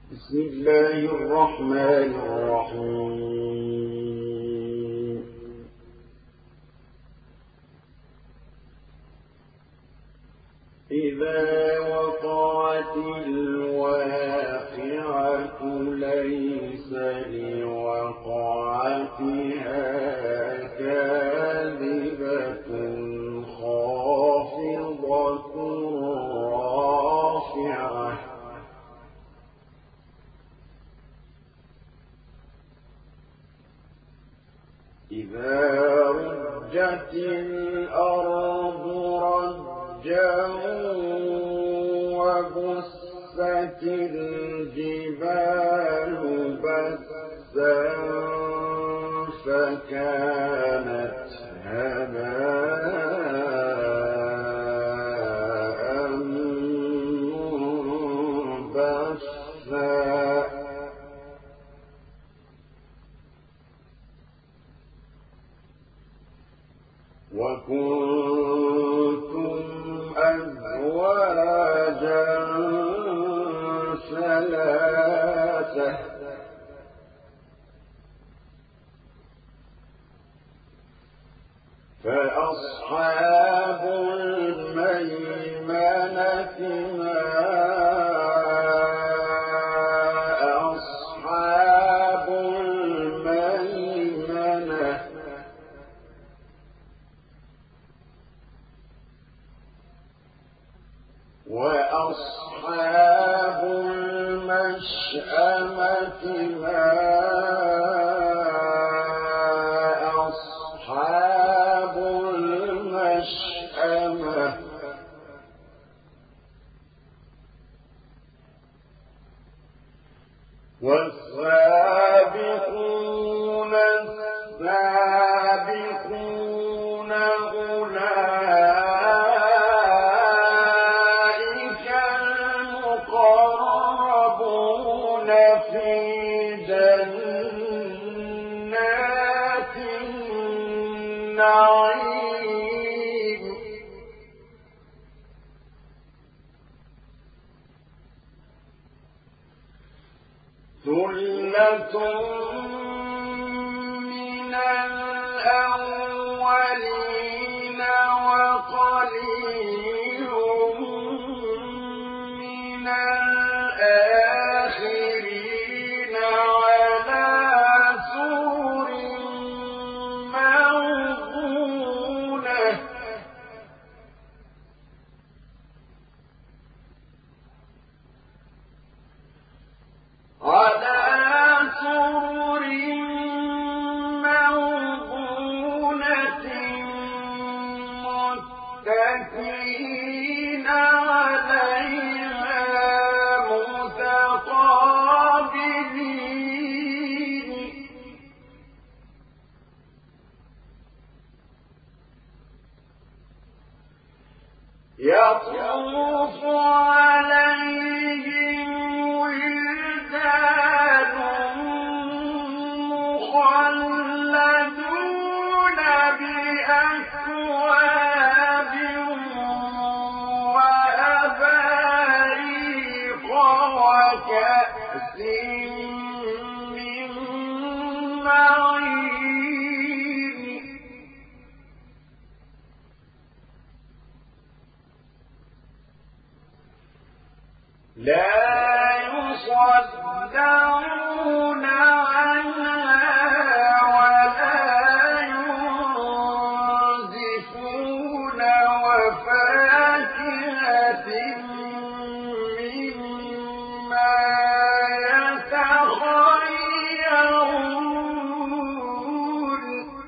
بسم الله الرحمن الرحيم. إذا وقعت الواقعة ليس لوقعتها كاذبة خافضة رافعة إذا رجت الأرض رجا وبست الجبال بسا فكانت هباء منبثا وكنتم أزواجا ثلاثة فأصحاب الميمنة ما أصحاب الميمنة وأصحاب المشأمة ما أصحاب المشأمة والسابقون السابقون أولئك المقربون في جنات النعيم ثلة من الأولين وقليل من الآخرين على سرر موضونة على سرر موضونة متكئين عليها متقابلين يطوف عليهم ولدان مخلدون بأكواب وأباريق وكأس من معين لا يصدعون عنها ولا ينزفون وفاكهة مما يتخيرون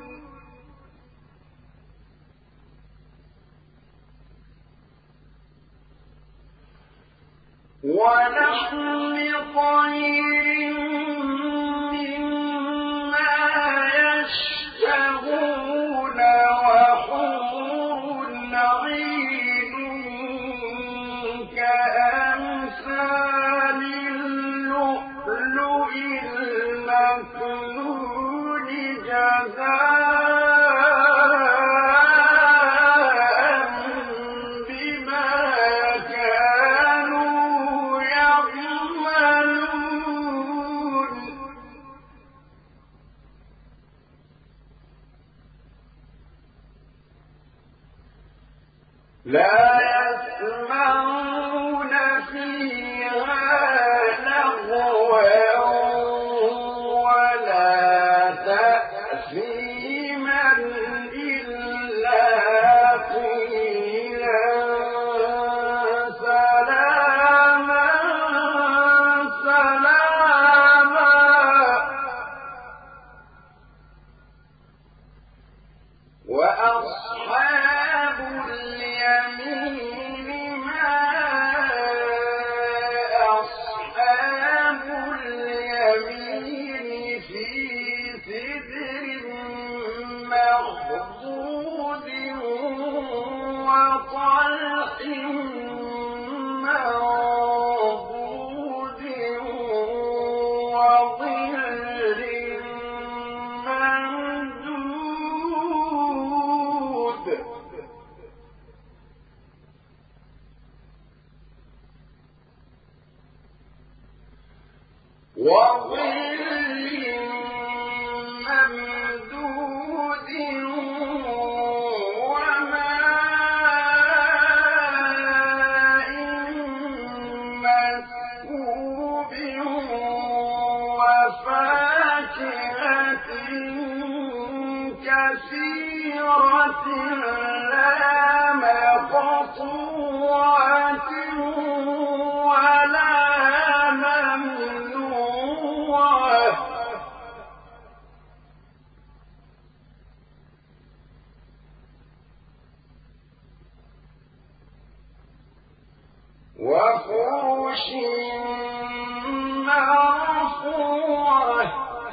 ولحم طير مما يشتهون وحور عين كأمثال اللؤلؤ المكنون جزاء بما كانوا يعملون فيها لغوا ولا تأثيما إلا قيلا سلاما سلاما. وأصحاب اليمين ما أصحاب اليمين في سدر مخضود وطلح منضود وظل ممدود. وظل ممدود وماء مسكوب وفاكهة كثيرة لا مقطوعة ولا ممنوعة. وفرش مرفوعة.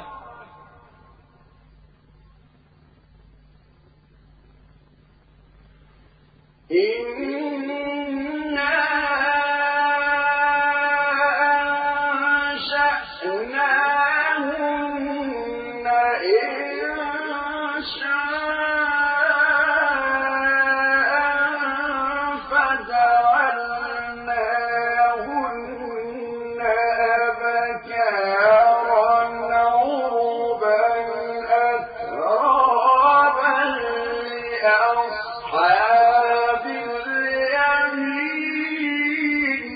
إنا أنشأناهن إنشاء فجعلناهن أبكارا عربا أترابا لأصحاب اليمين.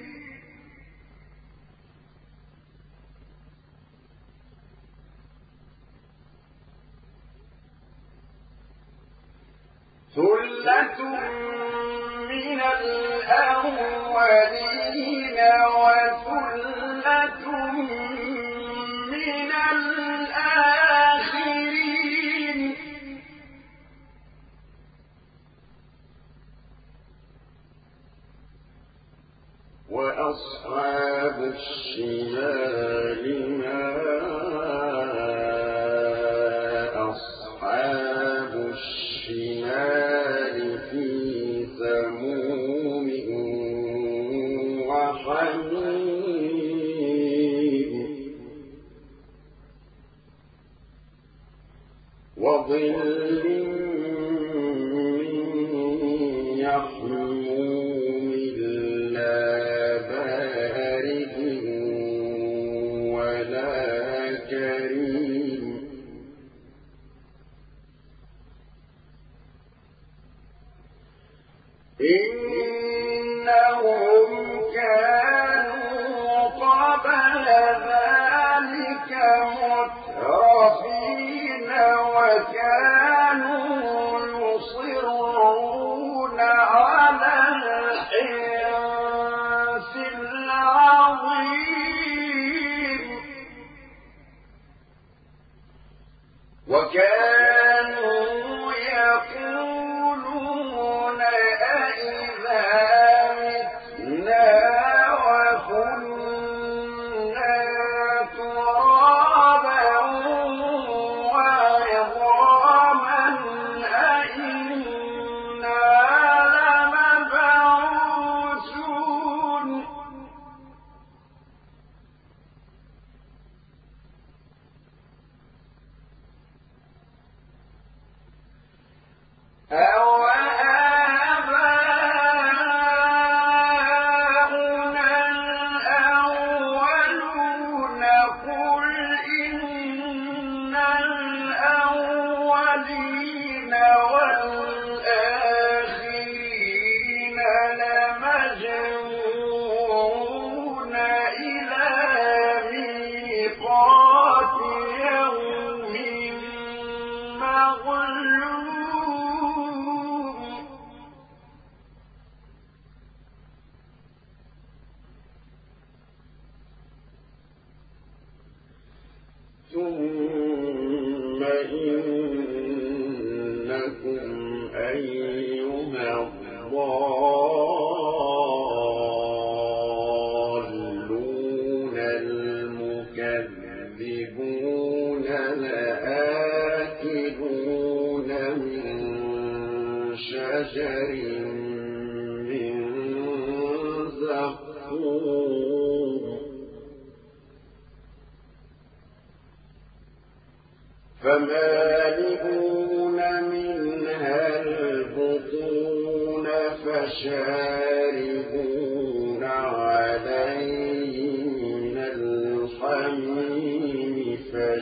ثلة من الأولين وثلة من الآخرين. وأصحاب الشمال ما أصحاب الشمال في سموم وحميم وظل من يحموم لا بارد ولا كريم. إنهم كانوا قبل ذلك مترفين وكانوا يصرون على الحنث العظيم وكانوا يقولون أئذا متنا وكنا ترابا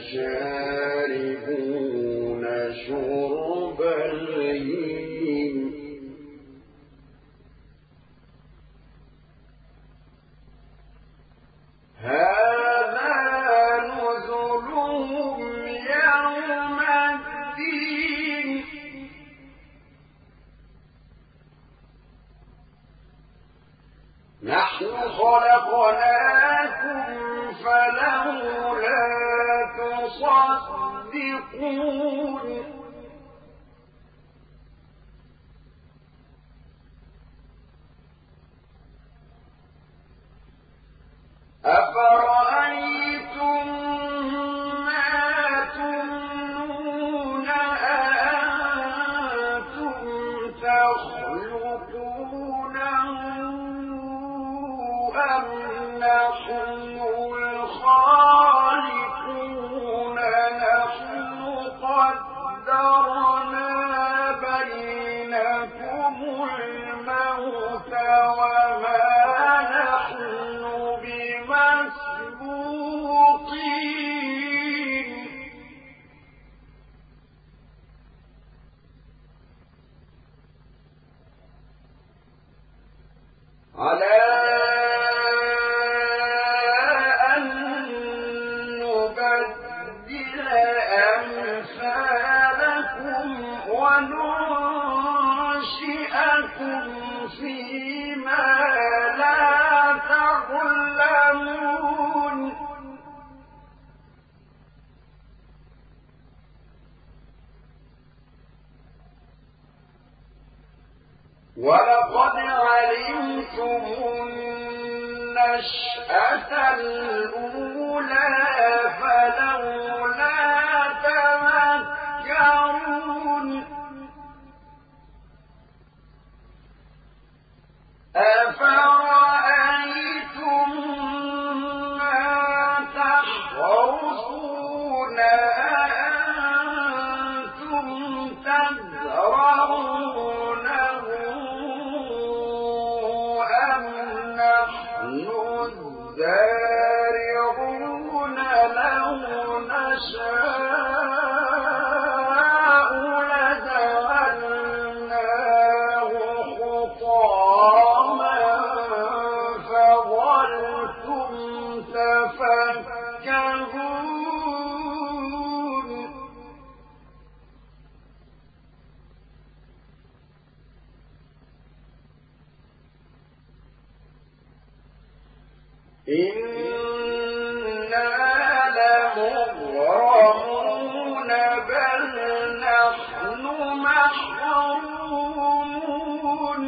فشاربون شرب الهيم هذا نزلهم يوم الدين نحن خلقناكم فلولا تصدقون أفرأيتم ما تمنون أأنتم تخلقونه أم نحن الخالقون نحن قدرنا بينكم الموت وما نحن بمسبوقين على أن نبدل أمثالكم وننشئكم فيما لا تعلمون ولقد علمتم النشأة الأولى فلولا تذكرون أفرأيتم ما تحرثون أأنتم تزرعونه أم نحن الزارعون لو نشاء لجعلناه حطاما فظلتم تفكهون إنا لمغرمون بل نحن محرومون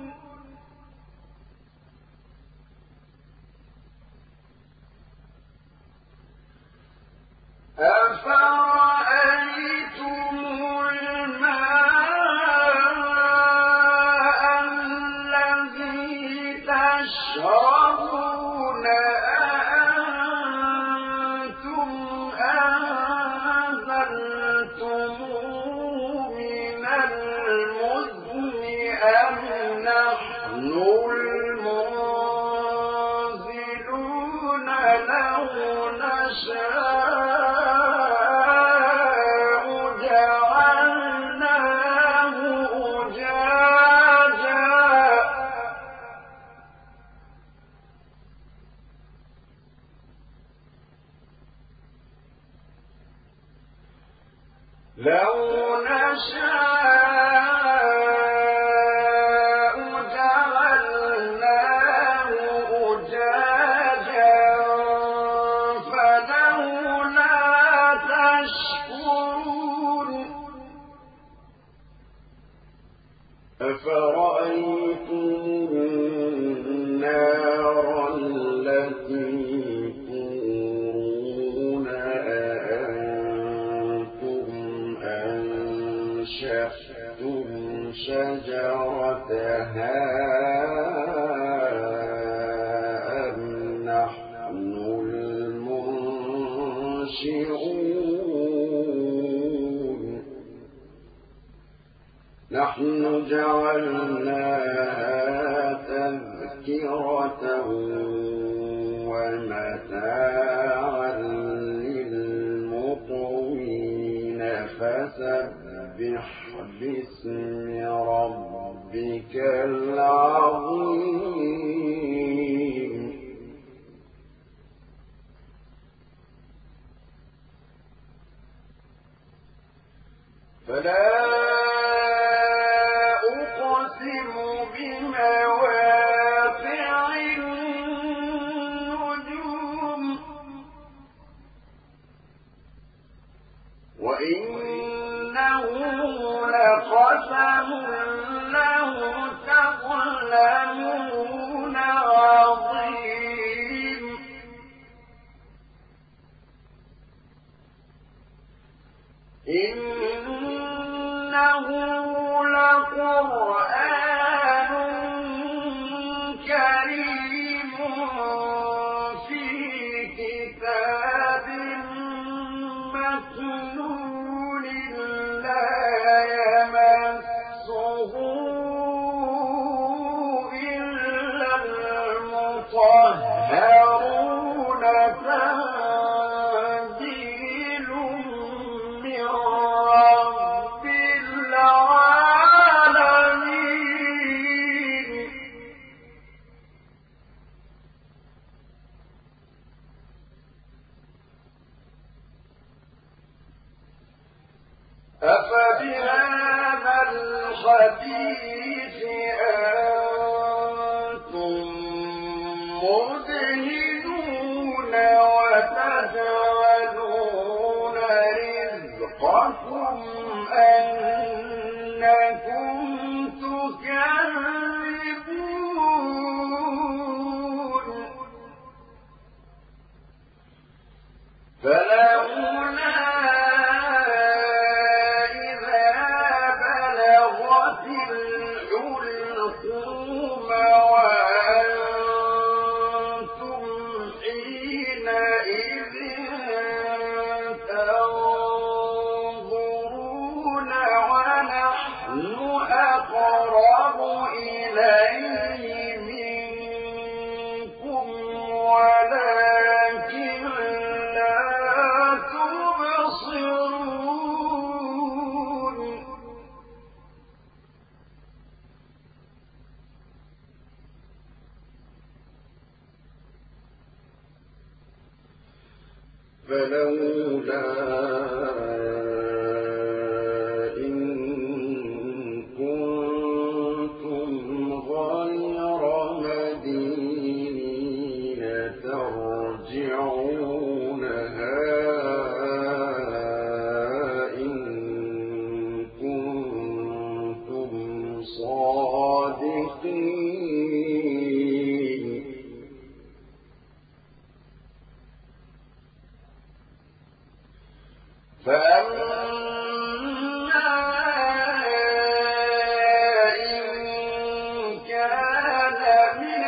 أفرأيتم الماء الذي تشربون أأنتم أنزلتموه من المزن أم نحن المنزلون لو نشاء جعلناه أجاجا لو نشاء جعلناه أجاجا فلولا تشكرون أفرأيتم النار التي تورون أأنتم أنشأتم شجرتها أم نحن المنشئون نحن جعلناها تذكرة ومتاعا للمقوين فسبح باسم ربك العظيم فلا أقسم بمواقع النجوم وإنه لقسم لو تعلمون عظيم إنه لقرآن كريم في كتاب مكنون لا يمسه إلا المطهرون تنزيل من رب العالمين أفبهذا الحديث أنتم مدهنون وتجعلون رزقكم أنكم تكذبون فلولا إذا بلغت الحلقوم وأنتم حينئذ تنظرون ونحن أقرب إليه منكم ولكن لا تبصرون فلولا إن كنتم غير مدينين ترجعونها إن كنتم صادقين فأما إن كان من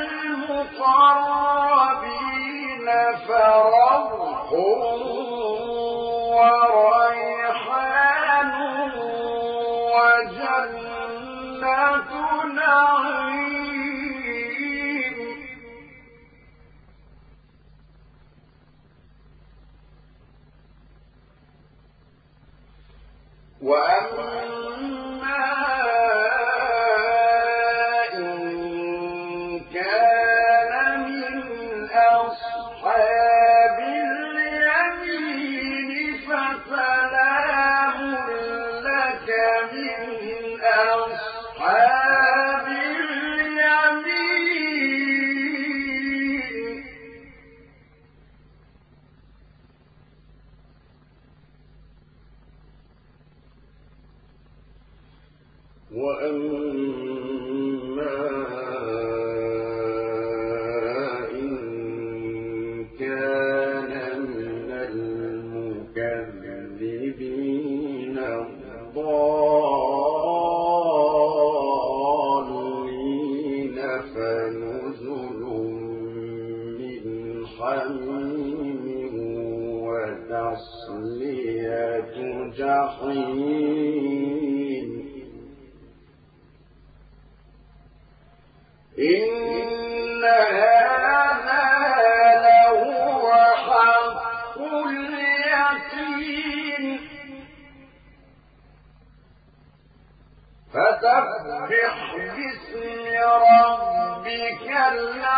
المقربين فروح وريحان وجنة نعيم وأما إن كان من أصحاب اليمين فسلام لك من أصحاب اليمين وأما إن كان من المكذبين الضالين فنزل من حميم وتصلية جحيم إن هذا لهو حق اليقين فسبح باسم ربك الأعلى